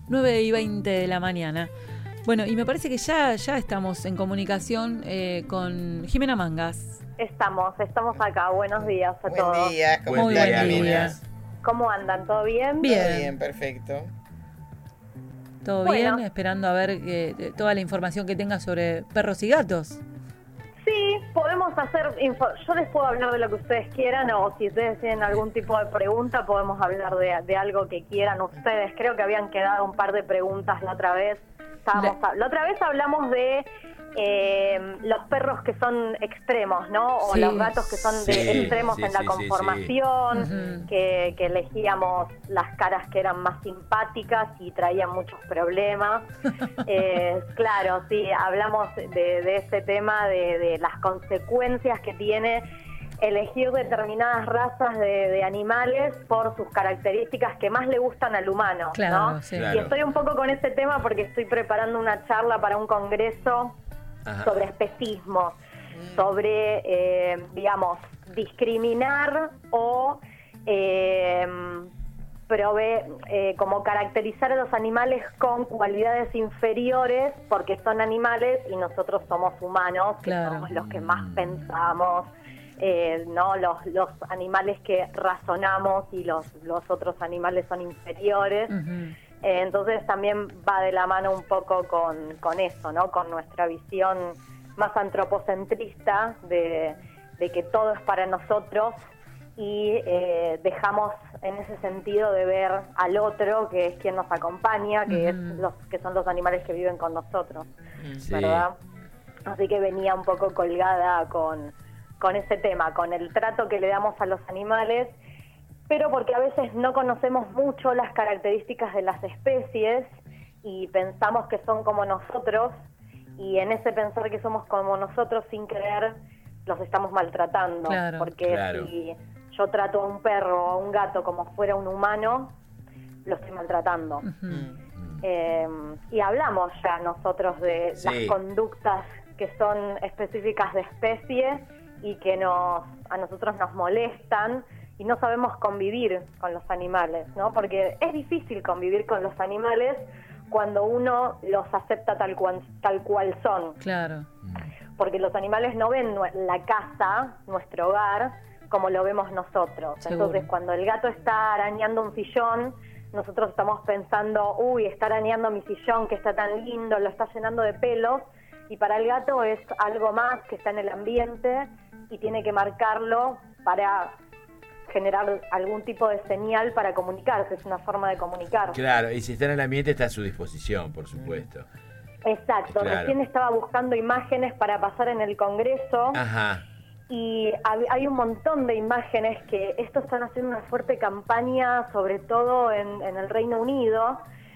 9:20 de la mañana. Bueno, y me parece que ya estamos en comunicación con Jimena Mangas. Estamos acá. Buenos días a todos. Buen día, ¿cómo Muy están, buen día. amigas? ¿Cómo andan? ¿Todo bien? Bien, perfecto. ¿Todo Bueno. bien? Esperando a ver toda la información que tengas sobre perros y gatos. Sí, podemos hacer yo les puedo hablar de lo que ustedes quieran, o si ustedes tienen algún tipo de pregunta podemos hablar de algo que quieran ustedes. Creo que habían quedado un par de preguntas la otra vez. La otra vez hablamos de los perros que son extremos, ¿no? O Sí. los gatos que son extremos en la conformación, Uh-huh. que elegíamos las caras que eran más simpáticas y traían muchos problemas. Claro, sí, hablamos de ese tema, de las consecuencias que tiene elegir determinadas razas de animales por sus características que más le gustan al humano, Claro, ¿no? sí. Claro. Y estoy un poco con ese tema porque estoy preparando una charla para un congreso sobre especismo, sobre, digamos, discriminar o como caracterizar a los animales con cualidades inferiores porque son animales y nosotros somos humanos, Claro. que somos los que más pensamos, no los animales que razonamos y los otros animales son inferiores. Uh-huh. Entonces también va de la mano un poco con eso, ¿no? Con nuestra visión más antropocentrista de que todo es para nosotros y dejamos en ese sentido de ver al otro, que es quien nos acompaña, que que son los animales que viven con nosotros, Sí. ¿verdad? Así que venía un poco colgada con ese tema, con el trato que le damos a los animales, pero porque a veces no conocemos mucho las características de las especies y pensamos que son como nosotros, y en ese pensar que somos como nosotros sin querer los estamos maltratando. Claro. Porque Claro. si yo trato a un perro o a un gato como fuera un humano, lo estoy maltratando. Uh-huh. Y hablamos ya nosotros de Sí. las conductas que son específicas de especie y que a nosotros nos molestan y no sabemos convivir con los animales, ¿no? Porque es difícil convivir con los animales cuando uno los acepta tal cual son. Claro. Porque los animales no ven la casa, nuestro hogar, como lo vemos nosotros. Seguro. Entonces, cuando el gato está arañando un sillón, nosotros estamos pensando, uy, está arañando mi sillón, que está tan lindo, lo está llenando de pelos, y para el gato es algo más que está en el ambiente y tiene que marcarlo para generar algún tipo de señal para comunicarse, es una forma de comunicar. Claro, y si está en el ambiente está a su disposición, por supuesto. Exacto, Claro. recién estaba buscando imágenes para pasar en el Congreso. Ajá. Y hay un montón de imágenes que estos están haciendo una fuerte campaña, sobre todo en el Reino Unido,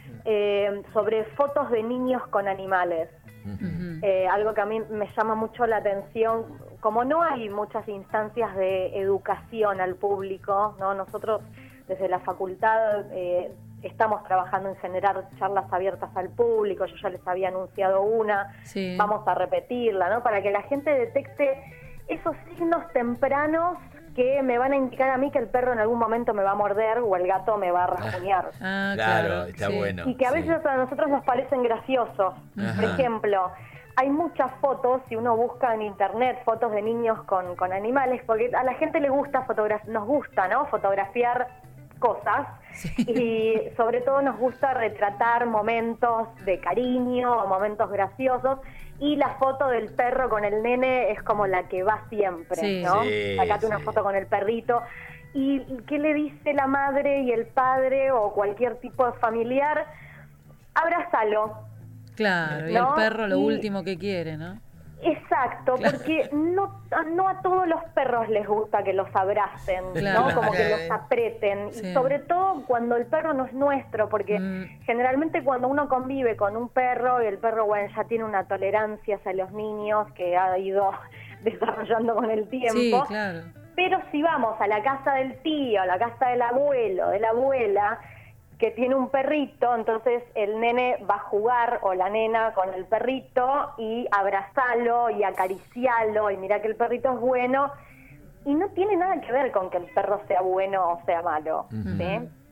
sobre fotos de niños con animales. Uh-huh. Algo que a mí me llama mucho la atención, como no hay muchas instancias de educación al público, ¿no? Nosotros desde la facultad estamos trabajando en generar charlas abiertas al público, yo ya les había anunciado una, Sí. vamos a repetirla, ¿no? Para que la gente detecte esos signos tempranos que me van a indicar a mí que el perro en algún momento me va a morder o el gato me va a rasguñar. Ah, Claro, está sí. bueno. Y que a Sí. veces a nosotros nos parecen graciosos. Ajá. Por ejemplo, hay muchas fotos, si uno busca en internet fotos de niños con animales, porque a la gente le gusta nos gusta, ¿no? Fotografiar cosas. Sí. Y sobre todo nos gusta retratar momentos de cariño o momentos graciosos, y la foto del perro con el nene es como la que va siempre, Sí. ¿no? Sí, Sacate una sí. foto con el perrito. ¿Y qué le dice la madre y el padre o cualquier tipo de familiar? Abrázalo. Claro, y ¿No? el perro lo Y- último que quiere, ¿no? Exacto, Claro. porque no a todos los perros les gusta que los abracen, Claro. ¿no? Como que Claro. los aprieten. Sí. Y sobre todo cuando el perro no es nuestro, porque generalmente cuando uno convive con un perro y el perro, bueno, ya tiene una tolerancia hacia los niños que ha ido desarrollando con el tiempo. Sí, claro. Pero si vamos a la casa del tío, a la casa del abuelo, de la abuela, que tiene un perrito, entonces el nene va a jugar o la nena con el perrito y abrazalo y acaricialo y mira que el perrito es bueno, y no tiene nada que ver con que el perro sea bueno o sea malo, ¿sí?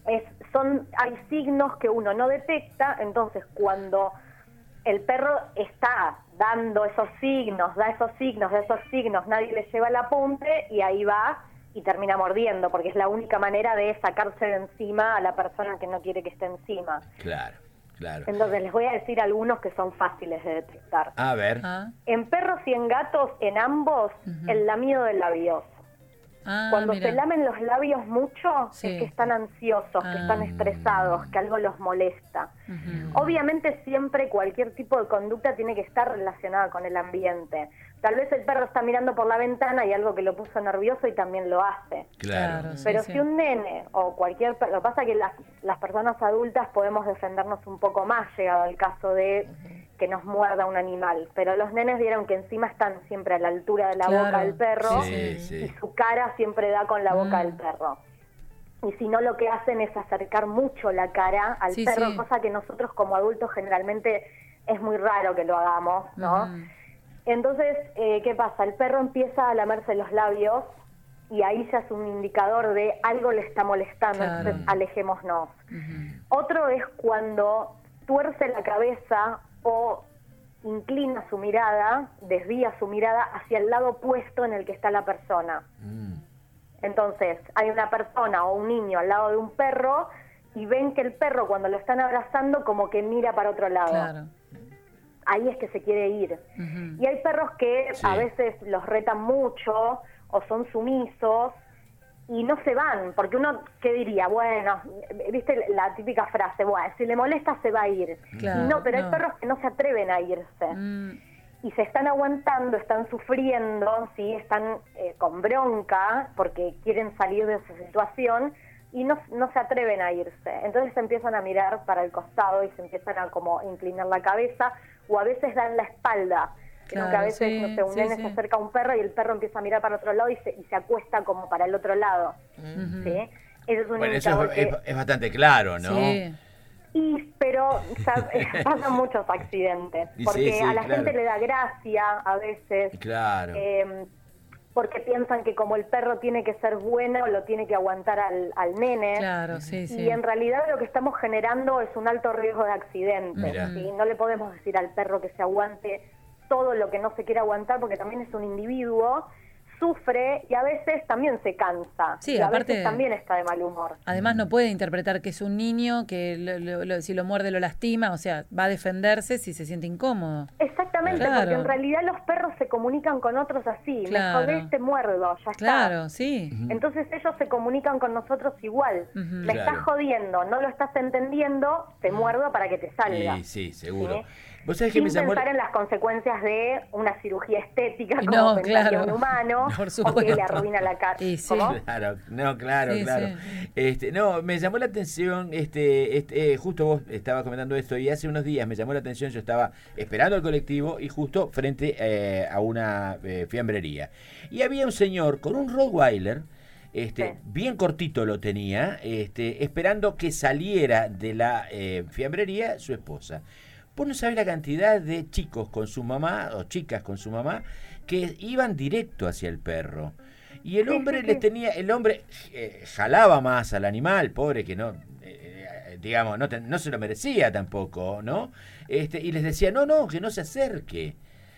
hay signos que uno no detecta, entonces cuando el perro está dando esos signos, da esos signos, nadie le lleva el apunte y ahí va y termina mordiendo, porque es la única manera de sacarse de encima a la persona que no quiere que esté encima. Claro, claro. Entonces les voy a decir algunos que son fáciles de detectar. A ver. En perros y en gatos, en ambos, el lamido de labios. Cuando se lamen los labios mucho, es que están ansiosos, que están estresados, que algo los molesta. Obviamente siempre cualquier tipo de conducta tiene que estar relacionada con el ambiente. Tal vez el perro está mirando por la ventana y algo que lo puso nervioso y también lo hace. Claro. Pero si un nene o cualquier perro, lo que pasa es que las personas adultas podemos defendernos un poco más llegado al caso de que nos muerda un animal, pero los nenes vieron que encima están siempre a la altura de la boca del perro y su cara siempre da con la boca del perro. Y si no, lo que hacen es acercar mucho la cara al perro, cosa que nosotros como adultos generalmente es muy raro que lo hagamos, ¿no? Entonces, ¿qué pasa? El perro empieza a lamerse los labios y ahí ya es un indicador de algo le está molestando, entonces alejémonos. Otro es cuando tuerce la cabeza o inclina su mirada, desvía su mirada hacia el lado opuesto en el que está la persona. Entonces, hay una persona o un niño al lado de un perro y ven que el perro cuando lo están abrazando como que mira para otro lado. Ahí es que se quiere ir. Y hay perros que a veces los retan mucho o son sumisos y no se van, porque uno, ¿qué diría? Bueno, viste la típica frase, bueno, si le molesta se va a ir. No, pero hay perros que no se atreven a irse. Y se están aguantando, están sufriendo, ¿sí? Están con bronca porque quieren salir de esa situación y no se atreven a irse. Entonces se empiezan a mirar para el costado y se empiezan a como inclinar la cabeza o a veces dan la espalda. Creo que a veces, no sé, un nene se acerca a un perro y el perro empieza a mirar para otro lado y se acuesta como para el otro lado. ¿Sí? Eso es un eso es bastante claro, ¿no? Pero pasan muchos accidentes, porque a la gente le da gracia a veces, porque piensan que como el perro tiene que ser bueno, lo tiene que aguantar al nene, y en realidad lo que estamos generando es un alto riesgo de accidente. ¿Sí? No le podemos decir al perro que se aguante todo lo que no se quiere aguantar, porque también es un individuo, sufre y a veces también se cansa. Sí, y a aparte, veces también está de mal humor. Además no puede interpretar que es un niño, que si lo muerde lo lastima, o sea, va a defenderse si se siente incómodo. Exactamente, porque en realidad los perros se comunican con otros así, me jodés, te muerdo, ya está. Entonces ellos se comunican con nosotros igual. Me estás jodiendo, no lo estás entendiendo, te muerdo para que te salga. Sí, seguro. ¿Sí? ¿Vos sabés que sin pensar en las consecuencias de una cirugía estética como pensaría un humano o que le arruina la cara. Claro. Me llamó la atención, justo vos estabas comentando esto y hace unos días me llamó la atención, yo estaba esperando el colectivo y justo frente a una fiambrería. Y había un señor con un Rottweiler, bien cortito lo tenía, esperando que saliera de la fiambrería su esposa. Vos no sabés la cantidad de chicos con su mamá, o chicas con su mamá, que iban directo hacia el perro. Y el hombre jalaba más al animal, pobre, que no, digamos, no se lo merecía tampoco, ¿no? Y les decía, no, que no se acerque.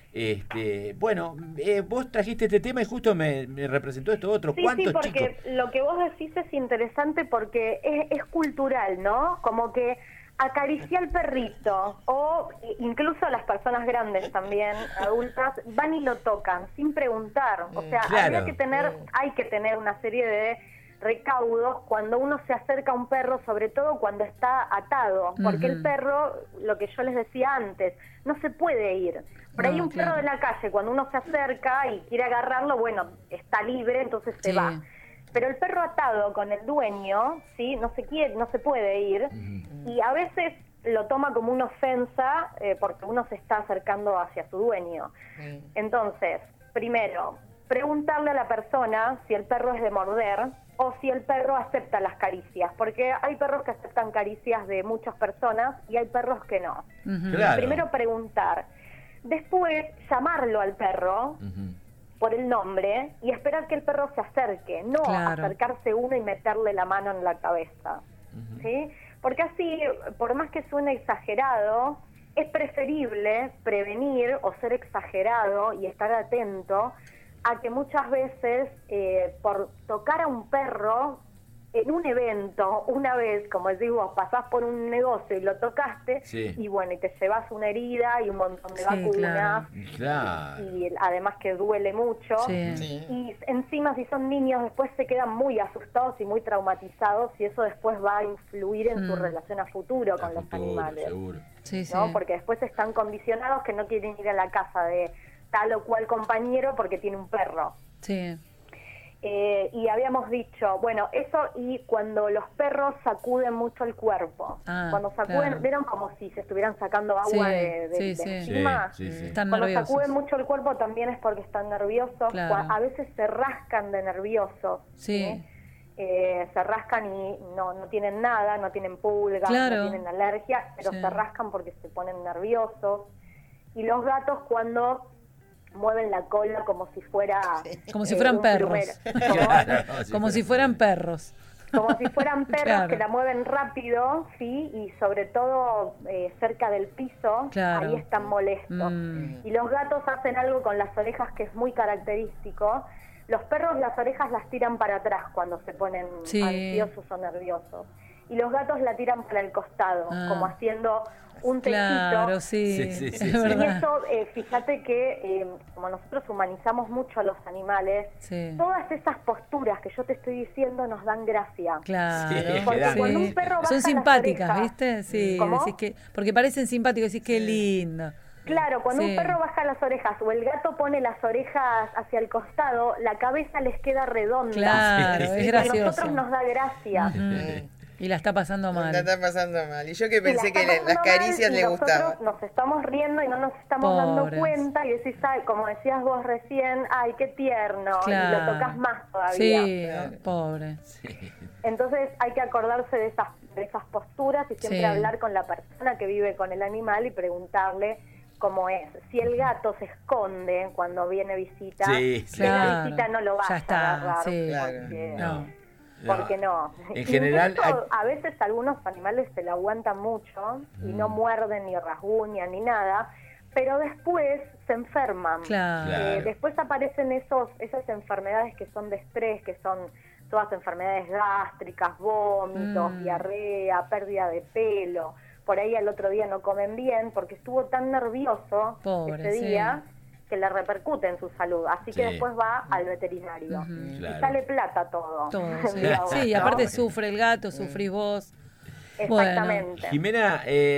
Vos trajiste este tema y justo me representó esto otro. ¿Cuántos porque chicos? Lo que vos decís es interesante porque es cultural, ¿no? Como que acaricia al perrito, o incluso las personas grandes también, adultas, van y lo tocan sin preguntar. O sea, hay que tener una serie de recaudos cuando uno se acerca a un perro, sobre todo cuando está atado, porque el perro, lo que yo les decía antes, no se puede ir. Por ahí un perro de la calle, cuando uno se acerca y quiere agarrarlo, bueno, está libre, entonces se va. Pero el perro atado con el dueño, ¿sí? No se puede ir, y a veces lo toma como una ofensa porque uno se está acercando hacia su dueño. Entonces, primero, preguntarle a la persona si el perro es de morder o si el perro acepta las caricias, porque hay perros que aceptan caricias de muchas personas y hay perros que no. Primero preguntar, después llamarlo al perro por el nombre y esperar que el perro se acerque, no acercarse uno y meterle la mano en la cabeza. ¿sí? Porque así, por más que suene exagerado, es preferible prevenir o ser exagerado y estar atento a que muchas veces por tocar a un perro en un evento, una vez, como decís vos, pasás por un negocio y lo tocaste, y bueno, y te llevas una herida y un montón de vacunas, y además que duele mucho, y encima si son niños después se quedan muy asustados y muy traumatizados, y eso después va a influir en su relación a futuro con los animales, seguro. ¿no? Porque después están condicionados que no quieren ir a la casa de tal o cual compañero porque tiene un perro. Sí. Y habíamos dicho, bueno, eso, y cuando los perros sacuden mucho el cuerpo, cuando sacuden, vieron como si se estuvieran sacando agua de encima, Están cuando nerviosos. sacuden mucho el cuerpo también es porque están nerviosos, a veces se rascan de nerviosos, se rascan y no tienen nada, no tienen pulgas, no tienen alergia, pero se rascan porque se ponen nerviosos. Y los gatos cuando mueven la cola como si fuera como si fueran perros. Como si fueran perros. Como si fueran perros que la mueven rápido, sí, y sobre todo cerca del piso, ahí están molestos. Y los gatos hacen algo con las orejas que es muy característico. Los perros las orejas las tiran para atrás cuando se ponen ansiosos o nerviosos. Y los gatos la tiran para el costado, como haciendo un tejito. Claro, Y eso, fíjate que como nosotros humanizamos mucho a los animales, todas esas posturas que yo te estoy diciendo nos dan gracia. Claro. Porque cuando un perro baja son simpáticas, las orejas, ¿viste? Sí, ¿cómo? decís que, porque parecen simpáticos, decís qué lindo. Claro, cuando un perro baja las orejas o el gato pone las orejas hacia el costado, la cabeza les queda redonda. Claro, es gracioso. A nosotros nos da gracia. Y la está pasando mal. La está pasando mal. Y yo que pensé que las caricias le gustaban. Nosotros nos estamos riendo y no nos estamos dando cuenta, y decís, ay, como decías vos recién, ay, qué tierno, y lo tocas más todavía. Sí, pobre. Entonces hay que acordarse de esas posturas y siempre hablar con la persona que vive con el animal y preguntarle cómo es. Si el gato se esconde cuando viene visita, la visita no lo va a agarrar. Porque no. En general, a veces algunos animales se la aguantan mucho y no muerden ni rasguñan ni nada, pero después se enferman. Después aparecen esas enfermedades que son de estrés, que son todas enfermedades gástricas, vómitos, diarrea, pérdida de pelo. Por ahí al otro día no comen bien porque estuvo tan nervioso ese día que le repercute en su salud. Así que después va al veterinario. Y sale plata todo. Y aparte sufre el gato, sufrís vos. Exactamente. Bueno. Jimena,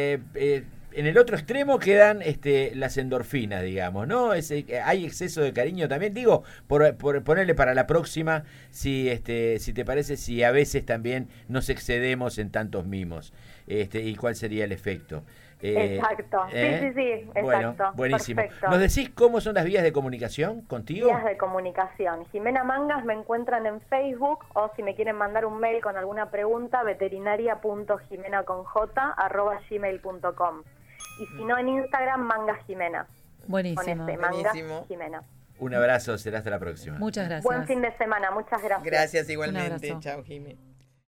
en el otro extremo quedan las endorfinas, digamos, ¿no? Hay exceso de cariño también. Digo, por ponerle para la próxima, si te parece, si a veces también nos excedemos en tantos mimos. Y cuál sería el efecto. Exacto, sí, exacto. Bueno, buenísimo. Perfecto. ¿Nos decís cómo son las vías de comunicación contigo? Vías de comunicación. Jimena Mangas me encuentran en Facebook, o si me quieren mandar un mail con alguna pregunta, veterinaria.jimena@gmail.com. Y si no, en Instagram, Mangas Jimena. Buenísimo. Con Mangas Jimena. Un abrazo, será hasta la próxima. Muchas gracias. Buen fin de semana, muchas gracias. Gracias igualmente. Chao, Jimena.